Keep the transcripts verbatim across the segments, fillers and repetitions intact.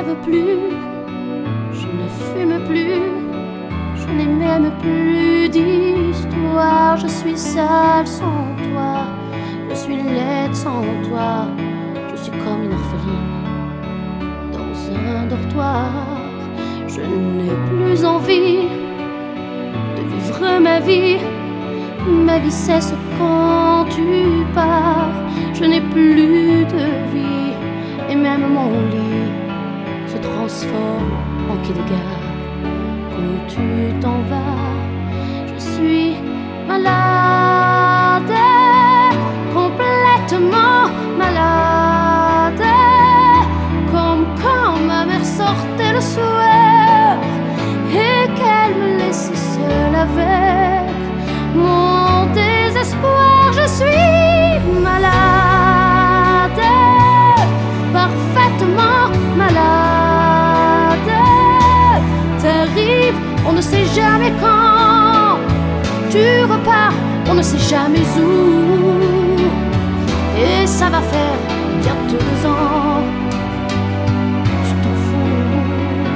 rêve plus, je ne fume plus, je n'ai même plus d'histoire. Je suis sale sans toi, je suis laide sans toi, je suis comme une orpheline dans un dortoir. Je n'ai plus envie de vivre ma vie, ma vie cesse quand tu pars. Je n'ai plus de vie et même mon lit se transforme en quai de gare quand tu t'en vas. Je suis malade, complètement malade, comme quand ma mère sortait le soir et qu'elle me laissait seule avec mon désespoir. Je suis malade, parfaitement malade. T'arrives, on ne sait jamais quand. Tu repars, on ne sait jamais où. Et ça va faire bientôt deux ans. Tu t'en fous.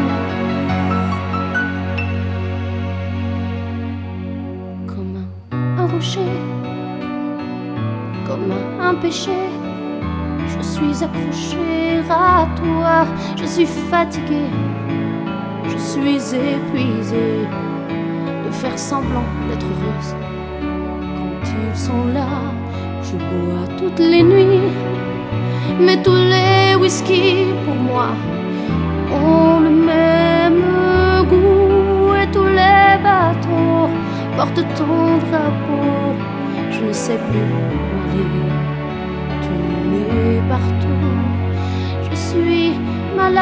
Comme un, un rocher, comme un, un péché, je suis accrochée à toi. Je suis fatiguée, je suis épuisée de faire semblant d'être heureuse. Quand ils sont là, je bois toutes les nuits, mais tous les whisky pour moi ont le même goût. Et tous les bateaux portent ton drapeau. Je ne sais plus où aller, tu es partout. Je suis malade,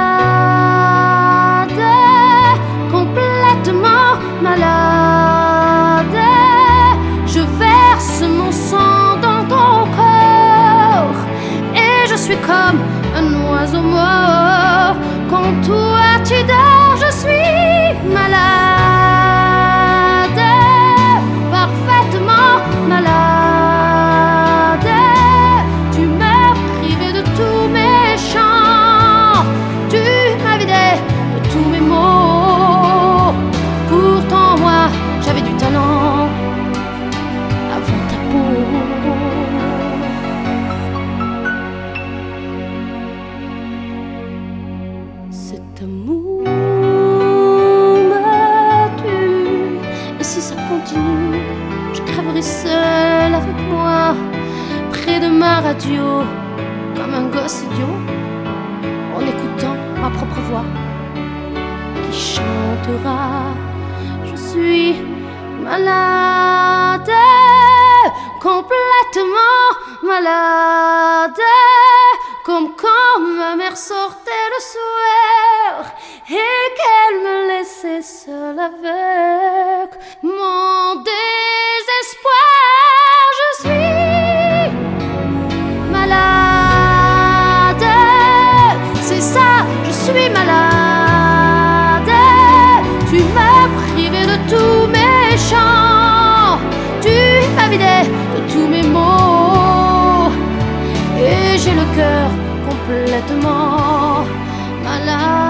complètement malade. Je verse mon sang dans ton corps et je suis comme un oiseau mort. Quand toi tu dors, je suis malade, parfaitement malade. Tu m'as privé de tous mes chants, tu m'as vidé de tous mes mots. Pourtant moi j'avais du talent avant ta peau. Cet amour me tue, et si ça continue, je crèverai seule avec moi, près de ma radio, comme un gosse idiot, en écoutant ma propre voix qui chantera. Je suis malade, complètement malade, comme quand ma mère sortait le soir et qu'elle me laissait seule avec mon désespoir. Je suis malade, c'est ça, je suis malade. Tu m'as privé de tous mes chants, tu m'as vidé de tous mes mots, et j'ai le cœur complètement malade.